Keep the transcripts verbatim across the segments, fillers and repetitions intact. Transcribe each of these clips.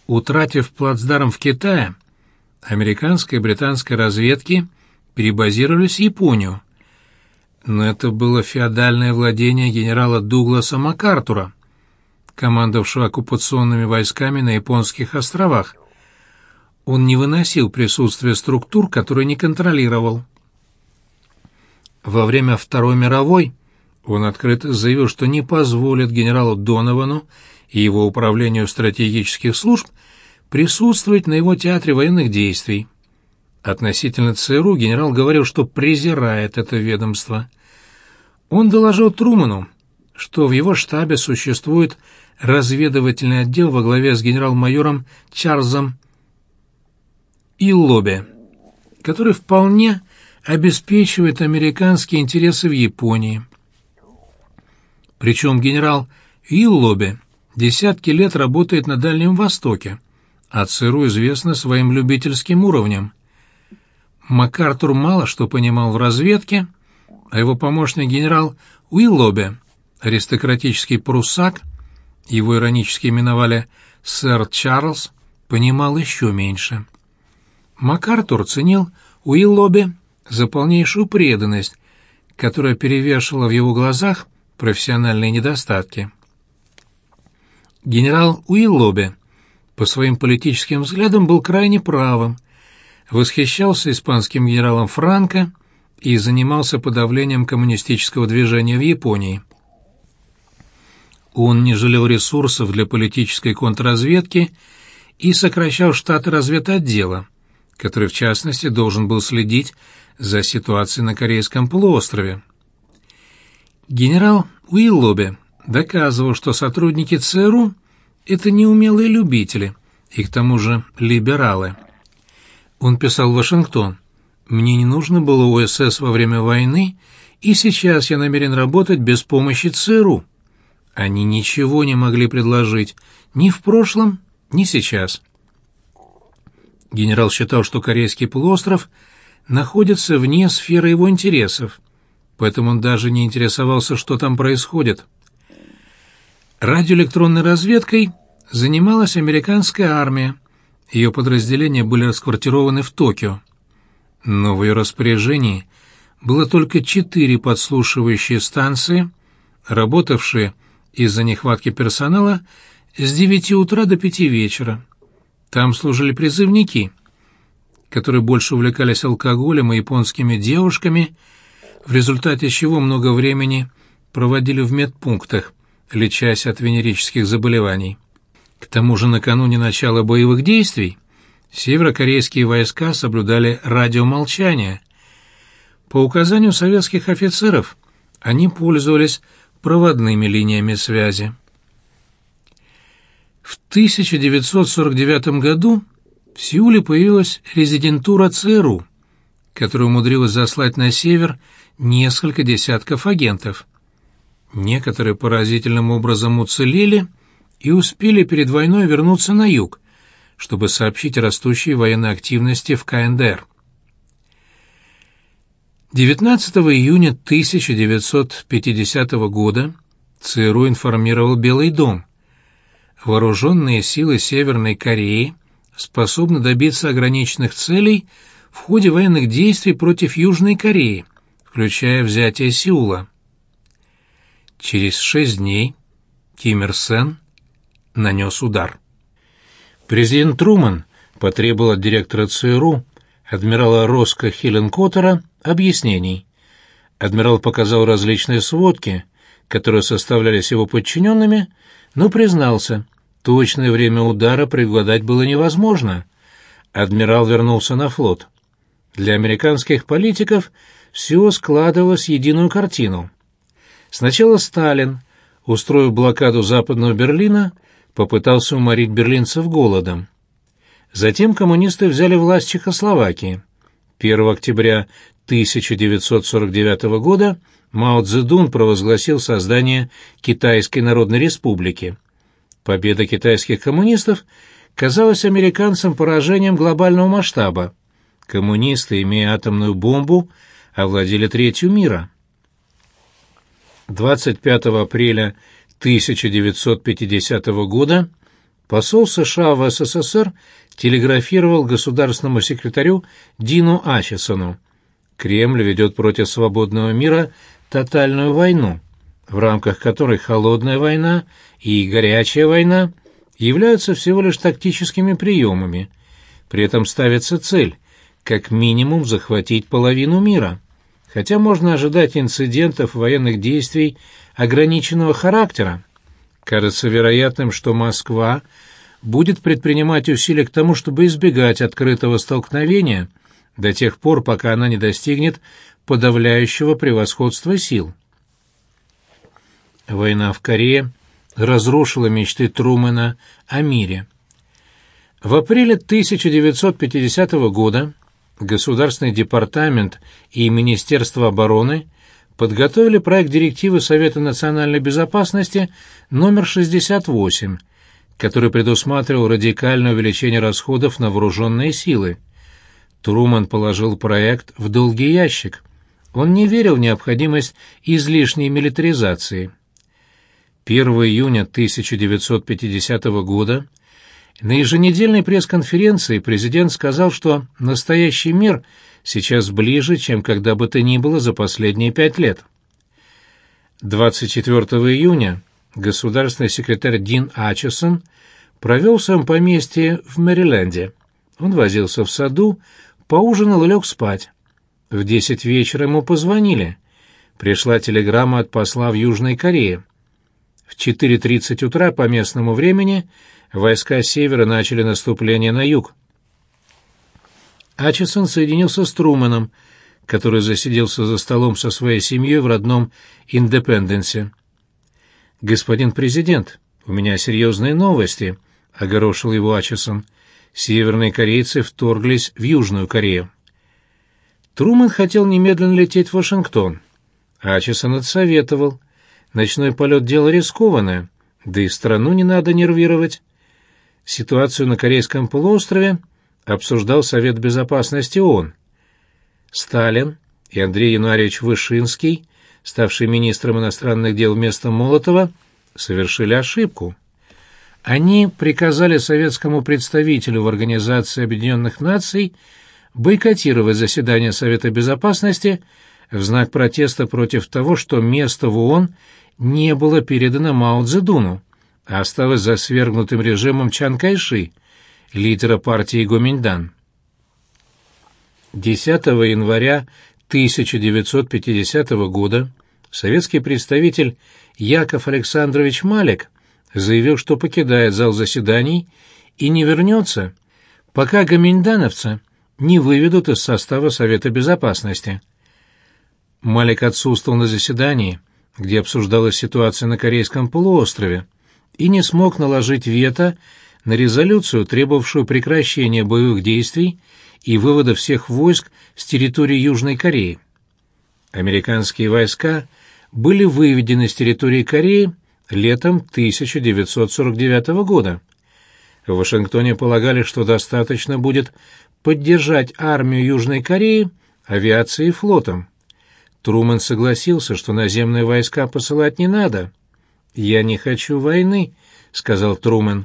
Утратив плацдарм в Китае, американская и британская разведки перебазировались в Японию. Но это было феодальное владение генерала Дугласа МакАртура, командовавшего оккупационными войсками на японских островах. Он не выносил присутствия структур, которые не контролировал. Во время Второй мировой он открыто заявил, что не позволит генералу Доновану и его управлению стратегических служб присутствовать на его театре военных действий. Относительно ЦРУ генерал говорил, что презирает это ведомство. Он доложил Трумэну, что в его штабе существует разведывательный отдел во главе с генерал-майором Чарльзом Иллобе, который вполне обеспечивает американские интересы в Японии. Причем генерал Иллобе десятки лет работает на Дальнем Востоке, а ЦРУ известно своим любительским уровнем. МакАртур мало что понимал в разведке, а его помощник генерал Уиллобе, аристократический пруссак, его иронически именовали «сэр Чарльз», понимал еще меньше. МакАртур ценил Уиллобе за полнейшую преданность, которая перевешивала в его глазах профессиональные недостатки. Генерал Уиллобе по своим политическим взглядам был крайне правым, восхищался испанским генералом Франко и занимался подавлением коммунистического движения в Японии. Он не жалел ресурсов для политической контрразведки и сокращал штаты разведотдела, который, в частности, должен был следить за ситуацией на Корейском полуострове. Генерал Уиллобе доказывал, что сотрудники ЦРУ — это неумелые любители и, к тому же, либералы. Он писал в Вашингтон: «Мне не нужно было ОСС во время войны, и сейчас я намерен работать без помощи ЦРУ. Они ничего не могли предложить ни в прошлом, ни сейчас». Генерал считал, что Корейский полуостров находится вне сферы его интересов, поэтому он даже не интересовался, что там происходит. Радиоэлектронной разведкой занималась американская армия, ее подразделения были расквартированы в Токио. Но в ее распоряжении было только четыре подслушивающие станции, работавшие из-за нехватки персонала с девяти утра до пяти вечера. Там служили призывники, которые больше увлекались алкоголем и японскими девушками, в результате чего много времени проводили в медпунктах, лечась от венерических заболеваний. К тому же накануне начала боевых действий северокорейские войска соблюдали радиомолчание. По указанию советских офицеров они пользовались проводными линиями связи. В тысяча девятьсот сорок девятом году в Сеуле появилась резидентура ЦРУ, которая умудрилась заслать на север несколько десятков агентов. Некоторые поразительным образом уцелели и успели перед войной вернуться на юг, чтобы сообщить о растущей военной активности в КНДР. девятнадцатого июня тысяча девятьсот пятидесятого года ЦРУ информировал Белый дом: вооруженные силы Северной Кореи способны добиться ограниченных целей в ходе военных действий против Южной Кореи, включая взятие Сеула. Через шесть дней Ким Ир Сен нанес удар. Президент Трумэн потребовал от директора ЦРУ, адмирала Роско Хилленкотера, объяснений. Адмирал показал различные сводки, которые составлялись его подчиненными, но признался, точное время удара предугадать было невозможно. Адмирал вернулся на флот. Для американских политиков все складывалось в единую картину. Сначала Сталин, устроив блокаду Западного Берлина, попытался уморить берлинцев голодом. Затем коммунисты взяли власть в Чехословакии. первого октября тысяча девятьсот сорок девятого года Мао Цзэдун провозгласил создание Китайской Народной Республики. Победа китайских коммунистов казалась американцам поражением глобального масштаба. Коммунисты, имея атомную бомбу, овладели третью мира. двадцать пятого апреля тысяча девятьсот пятидесятого года посол США в СССР телеграфировал государственному секретарю Дину Ачесону: Кремль ведет против свободного мира тотальную войну, в рамках которой холодная война и горячая война являются всего лишь тактическими приемами. При этом ставится цель как минимум захватить половину мира, хотя можно ожидать инцидентов военных действий ограниченного характера. Кажется вероятным, что Москва будет предпринимать усилия к тому, чтобы избегать открытого столкновения до тех пор, пока она не достигнет подавляющего превосходства сил. Война в Корее разрушила мечты Трумэна о мире. В апреле тысяча девятьсот пятидесятого года Государственный департамент и Министерство обороны подготовили проект директивы Совета национальной безопасности номер шестьдесят восемь, который предусматривал радикальное увеличение расходов на вооруженные силы. Трумэн положил проект в долгий ящик. Он не верил в необходимость излишней милитаризации. первого июня тысяча девятьсот пятидесятого года на еженедельной пресс-конференции президент сказал, что настоящий мир сейчас ближе, чем когда бы то ни было за последние пять лет. двадцать четвёртого июня государственный секретарь Дин Ачесон провел в своем поместье в Мэриленде. Он возился в саду, поужинал и лег спать. В десять вечера ему позвонили. Пришла телеграмма от посла в Южной Корее. В четыре тридцать утра по местному времени войска севера начали наступление на юг. Ачесон соединился с Трумэном, который засиделся за столом со своей семьей в родном Индепенденсе. «Господин президент, у меня серьезные новости», — огорошил его Ачесон. «Северные корейцы вторглись в Южную Корею». Трумэн хотел немедленно лететь в Вашингтон. Ачесон отсоветовал. Ночной полет — дело рискованное, да и страну не надо нервировать. Ситуацию на Корейском полуострове обсуждал Совет Безопасности ООН. Сталин и Андрей Януарьевич Вышинский, ставший министром иностранных дел вместо Молотова, совершили ошибку. Они приказали советскому представителю в Организации Объединенных Наций бойкотировать заседание Совета Безопасности в знак протеста против того, что место в ООН не было передано Мао Цзэдуну, а осталось за свергнутым режимом Чан Кайши, лидера партии Гоминьдан. десятого января тысяча девятьсот пятидесятого года советский представитель Яков Александрович Малик заявил, что покидает зал заседаний и не вернется, пока гоминьдановцы не выведут из состава Совета Безопасности. Малик отсутствовал на заседании, где обсуждалась ситуация на Корейском полуострове, и не смог наложить вето на резолюцию, требовавшую прекращения боевых действий и вывода всех войск с территории Южной Кореи. Американские войска были выведены с территории Кореи летом тысяча девятьсот сорок девятого года. В Вашингтоне полагали, что достаточно будет поддержать армию Южной Кореи авиацией и флотом. Трумэн согласился, что наземные войска посылать не надо. «Я не хочу войны», — сказал Трумэн.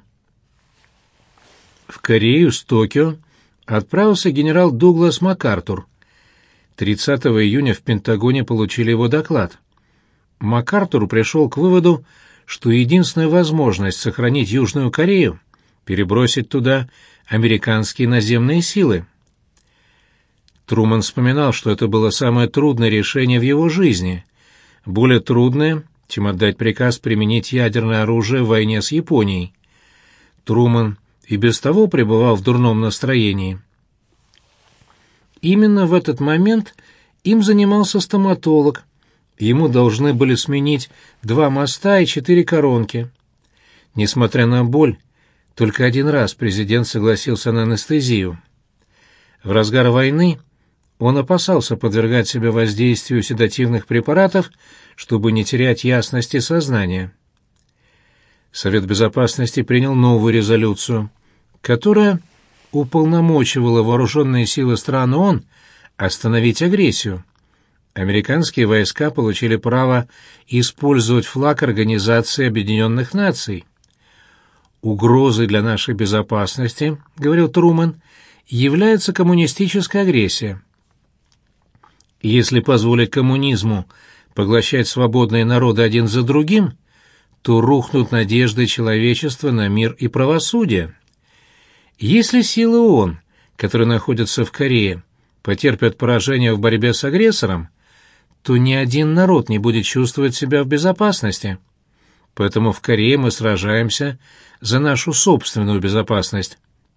В Корею с Токио отправился генерал Дуглас МакАртур. тридцатого июня в Пентагоне получили его доклад. МакАртур пришел к выводу, что единственная возможность сохранить Южную Корею — перебросить туда американские наземные силы. Трумэн вспоминал, что это было самое трудное решение в его жизни, более трудное, чем отдать приказ применить ядерное оружие в войне с Японией. Трумэн и без того пребывал в дурном настроении. Именно в этот момент им занимался стоматолог. Ему должны были сменить два моста и четыре коронки. Несмотря на боль, только один раз президент согласился на анестезию. В разгар войны он опасался подвергать себя воздействию седативных препаратов, чтобы не терять ясности сознания. Совет Безопасности принял новую резолюцию, которая уполномочивала вооруженные силы стран ООН остановить агрессию. Американские войска получили право использовать флаг Организации Объединенных Наций. «Угрозой для нашей безопасности, — говорил Трумэн, — является коммунистическая агрессия. Если позволить коммунизму поглощать свободные народы один за другим, то рухнут надежды человечества на мир и правосудие. Если силы ООН, которые находятся в Корее, потерпят поражение в борьбе с агрессором, то ни один народ не будет чувствовать себя в безопасности. Поэтому в Корее мы сражаемся за нашу собственную безопасность».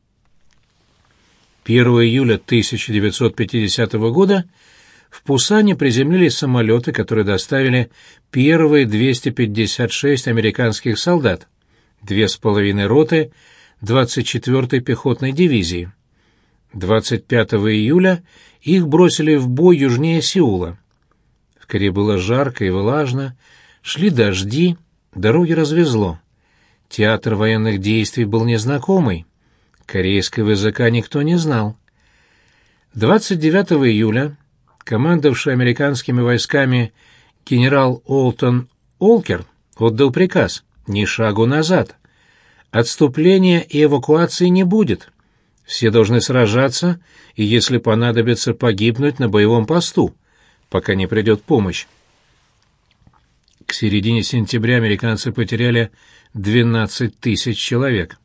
первого июля тысяча девятьсот пятидесятого года в Пусане приземлились самолеты, которые доставили первые двести пятьдесят шесть американских солдат, две с половиной роты двадцать четвёртой пехотной дивизии. двадцать пятого июля их бросили в бой южнее Сеула. В Корее было жарко и влажно, шли дожди, дороги развезло. Театр военных действий был незнакомый. Корейского языка никто не знал. двадцать девятого июля командовавший американскими войсками генерал Уолтон Олкер отдал приказ: ни шагу назад. Отступления и эвакуации не будет. Все должны сражаться и, если понадобится, погибнуть на боевом посту, пока не придет помощь. К середине сентября американцы потеряли двенадцать тысяч человек.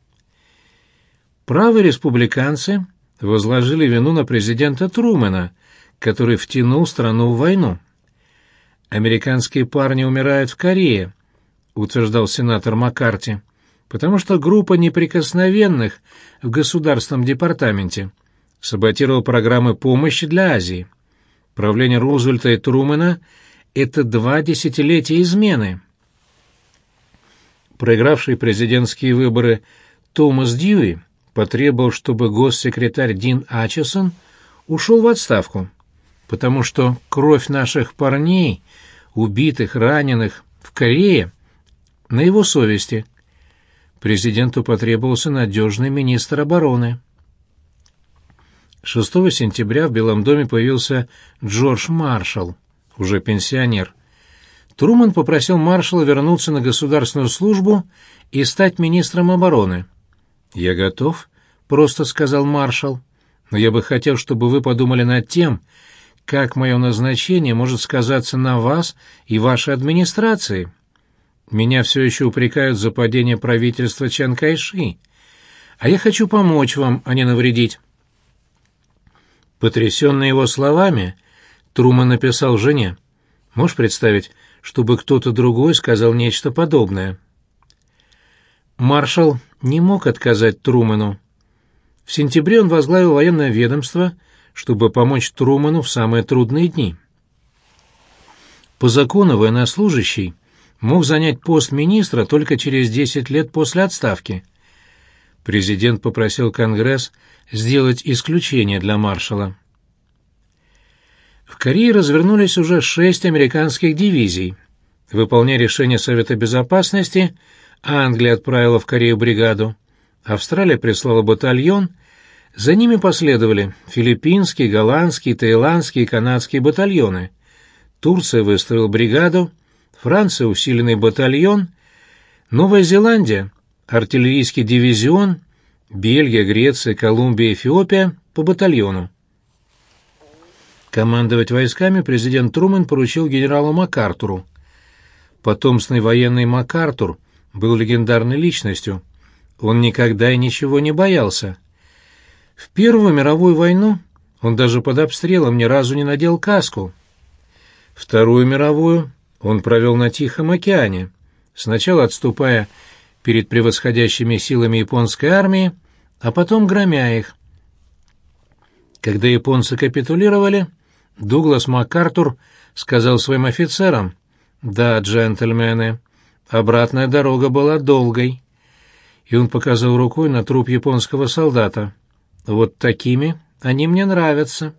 Правые республиканцы возложили вину на президента Трумэна, который втянул страну в войну. «Американские парни умирают в Корее», — утверждал сенатор Маккарти, «потому что группа неприкосновенных в Государственном департаменте саботировала программы помощи для Азии. Правление Рузвельта и Трумэна — это два десятилетия измены». Проигравший президентские выборы Томас Дьюи потребовал, чтобы госсекретарь Дин Ачесон ушел в отставку, потому что кровь наших парней, убитых, раненых в Корее, на его совести. Президенту потребовался надежный министр обороны. шестого сентября в Белом доме появился Джордж Маршалл, уже пенсионер. Трумэн попросил маршала вернуться на государственную службу и стать министром обороны. «Я готов», — просто сказал маршал, «но я бы хотел, чтобы вы подумали над тем, как мое назначение может сказаться на вас и вашей администрации. Меня все еще упрекают за падение правительства Чан Кайши, а я хочу помочь вам, а не навредить». Потрясенный его словами, Трумэн написал жене: «Можешь представить, чтобы кто-то другой сказал нечто подобное?» Маршалл не мог отказать Трумэну. В сентябре он возглавил военное ведомство, чтобы помочь Трумэну в самые трудные дни. По закону военнослужащий мог занять пост министра только через десять лет после отставки. Президент попросил Конгресс сделать исключение для маршала. В Корее развернулись уже шесть американских дивизий. Выполняя решение Совета Безопасности, Англия отправила в Корею бригаду, Австралия прислала батальон, за ними последовали филиппинские, голландские, таиландские и канадские батальоны. Турция выставила бригаду, Франция — усиленный батальон, Новая Зеландия — артиллерийский дивизион, Бельгия, Греция, Колумбия, Эфиопия — по батальону. Командовать войсками президент Трумэн поручил генералу МакАртуру. Потомственный военный МакАртур был легендарной личностью. Он никогда и ничего не боялся. В Первую мировую войну он даже под обстрелом ни разу не надел каску. Вторую мировую он провел на Тихом океане, сначала отступая перед превосходящими силами японской армии, а потом громя их. Когда японцы капитулировали, Дуглас МакАртур сказал своим офицерам: «Да, джентльмены, обратная дорога была долгой». И он показал рукой на труп японского солдата. «Вот такими они мне нравятся».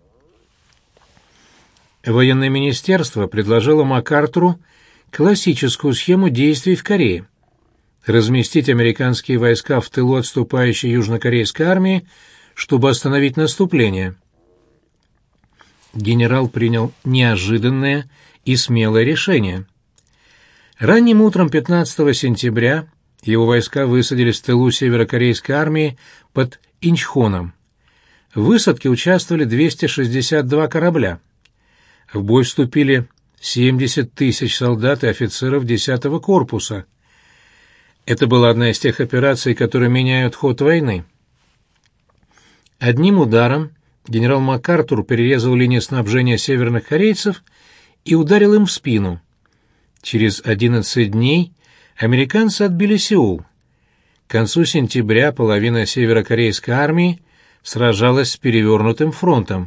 Военное министерство предложило МакАртуру классическую схему действий в Корее: разместить американские войска в тылу отступающей южнокорейской армии, чтобы остановить наступление. Генерал принял неожиданное и смелое решение. Ранним утром пятнадцатого сентября Его войска высадились в тылу северокорейской армии под Инчхоном. В высадке участвовали двести шестьдесят два корабля. В бой вступили семьдесят тысяч солдат и офицеров десятого корпуса. Это была одна из тех операций, которые меняют ход войны. Одним ударом генерал МакАртур перерезал линии снабжения северных корейцев и ударил им в спину. Через одиннадцать дней американцы отбили Сеул. К концу сентября половина северокорейской армии сражалась с перевернутым фронтом.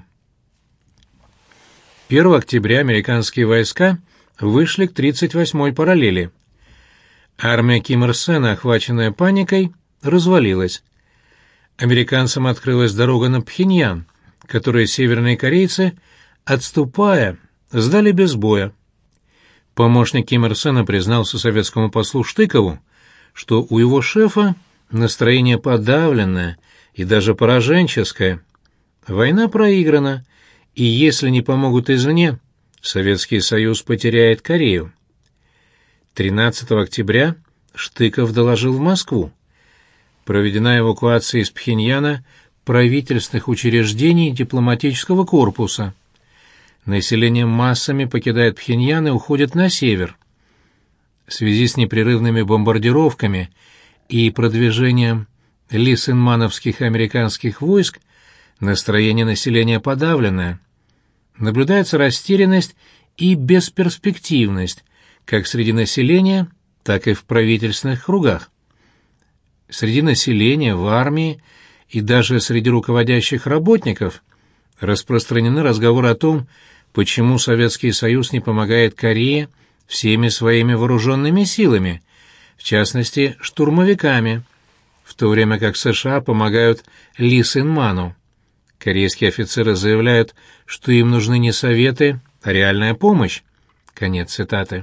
первого октября американские войска вышли к тридцать восьмой параллели. Армия Ким Ир Сена, охваченная паникой, развалилась. Американцам открылась дорога на Пхеньян, которую северные корейцы, отступая, сдали без боя. Помощник Ким Ир Сена признался советскому послу Штыкову, что у его шефа настроение подавленное и даже пораженческое. Война проиграна, и если не помогут извне, Советский Союз потеряет Корею. тринадцатого октября Штыков доложил в Москву. Проведена эвакуация из Пхеньяна правительственных учреждений дипломатического корпуса. Население массами покидает Пхеньян и уходит на север. В связи с непрерывными бомбардировками и продвижением лисенмановских американских войск настроение населения подавленное. Наблюдается растерянность и бесперспективность как среди населения, так и в правительственных кругах. Среди населения, в армии и даже среди руководящих работников распространены разговоры о том, почему Советский Союз не помогает Корее всеми своими вооруженными силами, в частности, штурмовиками, в то время как США помогают Ли Сен Ману. Корейские офицеры заявляют, что им нужны не советы, а реальная помощь. Конец цитаты.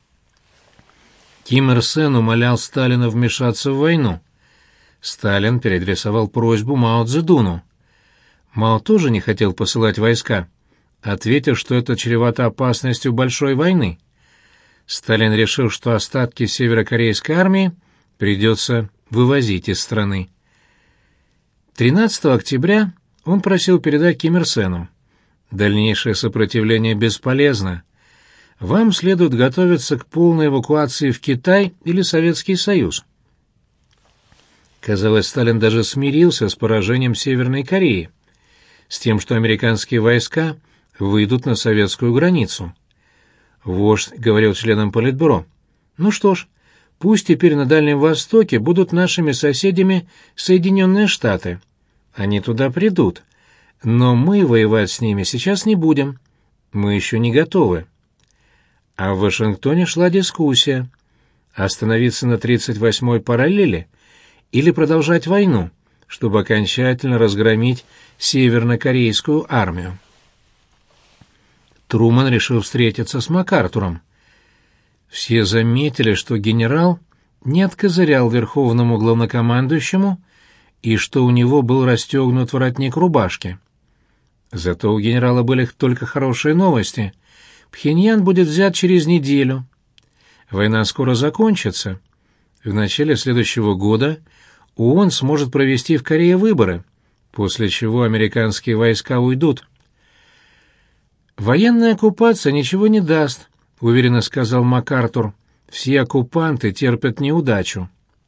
Ким Ир Сен умолял Сталина вмешаться в войну. Сталин переадресовал просьбу Мао Цзэдуну. Мао тоже не хотел посылать войска, ответив, что это чревато опасностью большой войны. Сталин решил, что остатки северокорейской армии придется вывозить из страны. тринадцатого октября он просил передать Ким Ир Сену: «Дальнейшее сопротивление бесполезно. Вам следует готовиться к полной эвакуации в Китай или Советский Союз». Казалось, Сталин даже смирился с поражением Северной Кореи, с тем, что американские войска выйдут на советскую границу. Вождь говорил членам Политбюро: «Ну что ж, пусть теперь на Дальнем Востоке будут нашими соседями Соединенные Штаты. Они туда придут, но мы воевать с ними сейчас не будем. Мы еще не готовы». А в Вашингтоне шла дискуссия: остановиться на тридцать восьмой параллели или продолжать войну, чтобы окончательно разгромить севернокорейскую армию. Труман решил встретиться с МакАртуром. Все заметили, что генерал не откозырял верховному главнокомандующему и что у него был расстегнут воротник рубашки. Зато у генерала были только хорошие новости. Пхеньян будет взят через неделю. Война скоро закончится. В начале следующего года ООН сможет провести в Корее выборы, после чего американские войска уйдут. «Военная оккупация ничего не даст», — уверенно сказал МакАртур. «Все оккупанты терпят неудачу».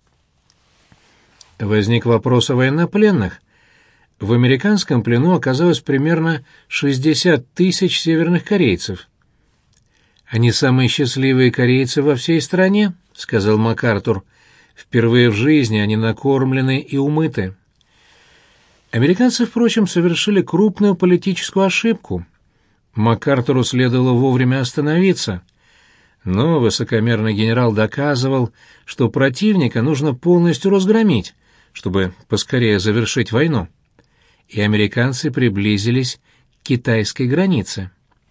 Возник вопрос о военнопленных. В американском плену оказалось примерно шестьдесят тысяч северных корейцев. «Они самые счастливые корейцы во всей стране», — сказал МакАртур. «Впервые в жизни они накормлены и умыты». Американцы, впрочем, совершили крупную политическую ошибку. МакАртуру следовало вовремя остановиться, но высокомерный генерал доказывал, что противника нужно полностью разгромить, чтобы поскорее завершить войну. И американцы приблизились к китайской границе.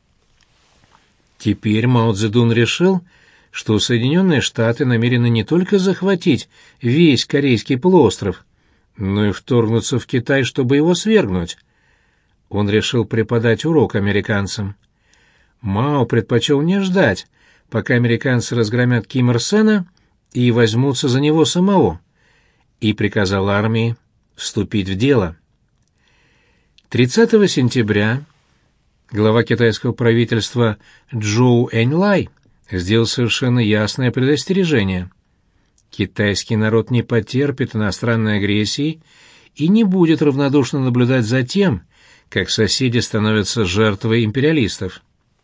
Теперь Мао Цзэдун решил, что Соединенные Штаты намерены не только захватить весь Корейский полуостров, но и вторгнуться в Китай, чтобы его свергнуть. Он решил преподать урок американцам. Мао предпочел не ждать, пока американцы разгромят Ким Ир Сена, и возьмутся за него самого, и приказал армии вступить в дело. тридцатого сентября глава китайского правительства Чжоу Эньлай сделал совершенно ясное предостережение. Китайский народ не потерпит иностранной агрессии и не будет равнодушно наблюдать за тем, как соседи становятся жертвой империалистов.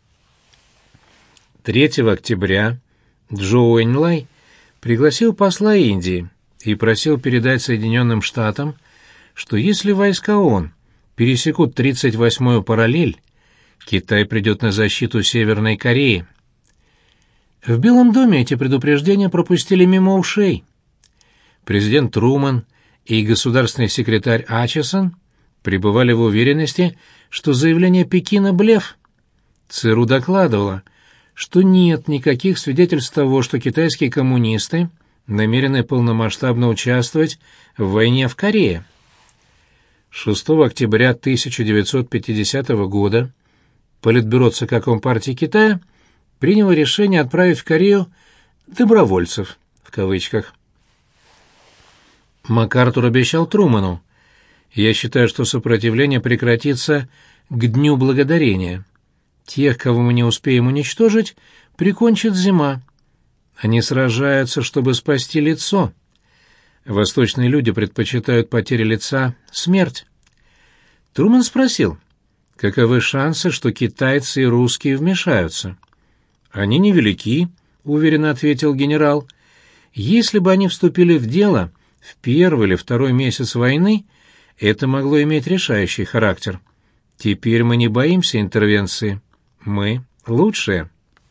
третьего октября Чжоу Эньлай пригласил посла Индии и просил передать Соединенным Штатам, что если войска ООН пересекут тридцать восьмую параллель, Китай придет на защиту Северной Кореи. В Белом доме эти предупреждения пропустили мимо ушей. Президент Труман и государственный секретарь Ачесон пребывали в уверенности, что заявление Пекина — блеф. ЦРУ докладывала, что нет никаких свидетельств того, что китайские коммунисты намерены полномасштабно участвовать в войне в Корее. шестого октября тысяча девятьсот пятидесятого года Политбюро ЦК Компартии Китая приняло решение отправить в Корею «добровольцев» в кавычках. МакАртур обещал Трумэну: «Я считаю, что сопротивление прекратится к Дню Благодарения. Тех, кого мы не успеем уничтожить, прикончит зима. Они сражаются, чтобы спасти лицо. Восточные люди предпочитают потери лица смерть». Трумэн спросил, каковы шансы, что китайцы и русские вмешаются. «Они невелики», — уверенно ответил генерал. «Если бы они вступили в дело в первый или второй месяц войны, это могло иметь решающий характер. Теперь мы не боимся интервенции. Мы лучшие».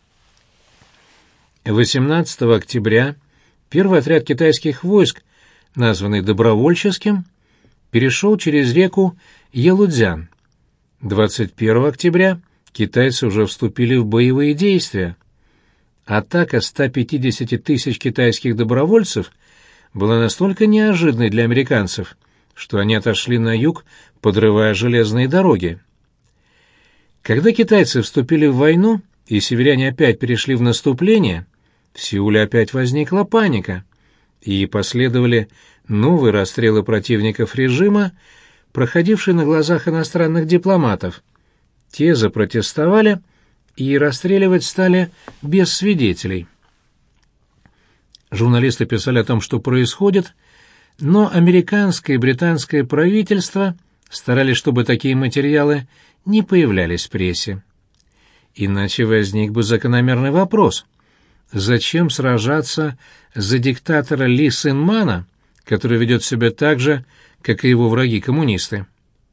восемнадцатого октября первый отряд китайских войск, названный добровольческим, перешел через реку Ялудзян. двадцать первого октября китайцы уже вступили в боевые действия. Атака ста пятидесяти тысяч китайских добровольцев была настолько неожиданной для американцев, что они отошли на юг, подрывая железные дороги. Когда китайцы вступили в войну и северяне опять перешли в наступление, в Сеуле опять возникла паника, и последовали новые расстрелы противников режима, проходившие на глазах иностранных дипломатов. Те запротестовали и расстреливать стали без свидетелей. Журналисты писали о том, что происходит, но американское и британское правительства старались, чтобы такие материалы не появлялись в прессе. Иначе возник бы закономерный вопрос: зачем сражаться за диктатора Ли Сын Мана, который ведет себя так же, как и его враги-коммунисты?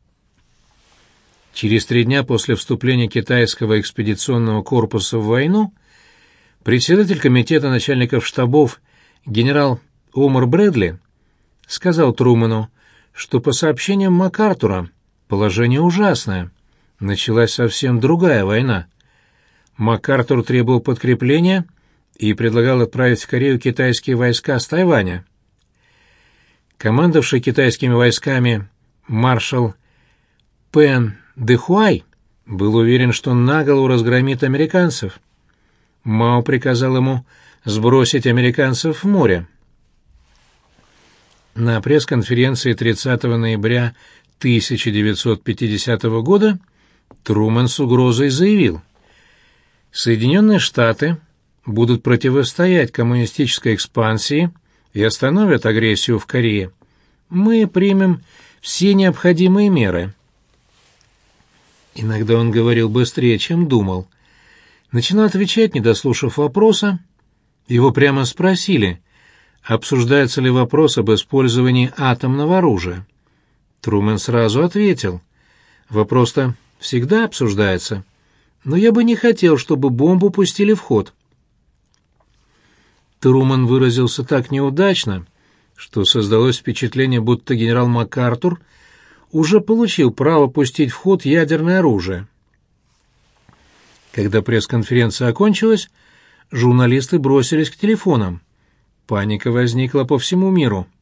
Через три дня после вступления китайского экспедиционного корпуса в войну председатель комитета начальников штабов генерал Омар Брэдли сказал Трумэну, что по сообщениям МакАртура положение ужасное, началась совсем другая война. МакАртур требовал подкрепления и предлагал отправить в Корею китайские войска с Тайваня. Командовавший китайскими войсками маршал Пэн Дэхуай был уверен, что наголову разгромит американцев. Мао приказал ему сбросить американцев в море. На пресс-конференции тридцатого ноября тысяча девятьсот пятидесятого года Трумэн с угрозой заявил: «Соединенные Штаты будут противостоять коммунистической экспансии и остановят агрессию в Корее. Мы примем все необходимые меры». Иногда он говорил быстрее, чем думал. Начинал отвечать, не дослушав вопроса. Его прямо спросили, обсуждается ли вопрос об использовании атомного оружия. Трумэн сразу ответил: «Вопрос-то всегда обсуждается, но я бы не хотел, чтобы бомбу пустили в ход». Трумэн выразился так неудачно, что создалось впечатление, будто генерал МакАртур уже получил право пустить в ход ядерное оружие. Когда пресс-конференция окончилась, журналисты бросились к телефонам. Паника возникла по всему миру.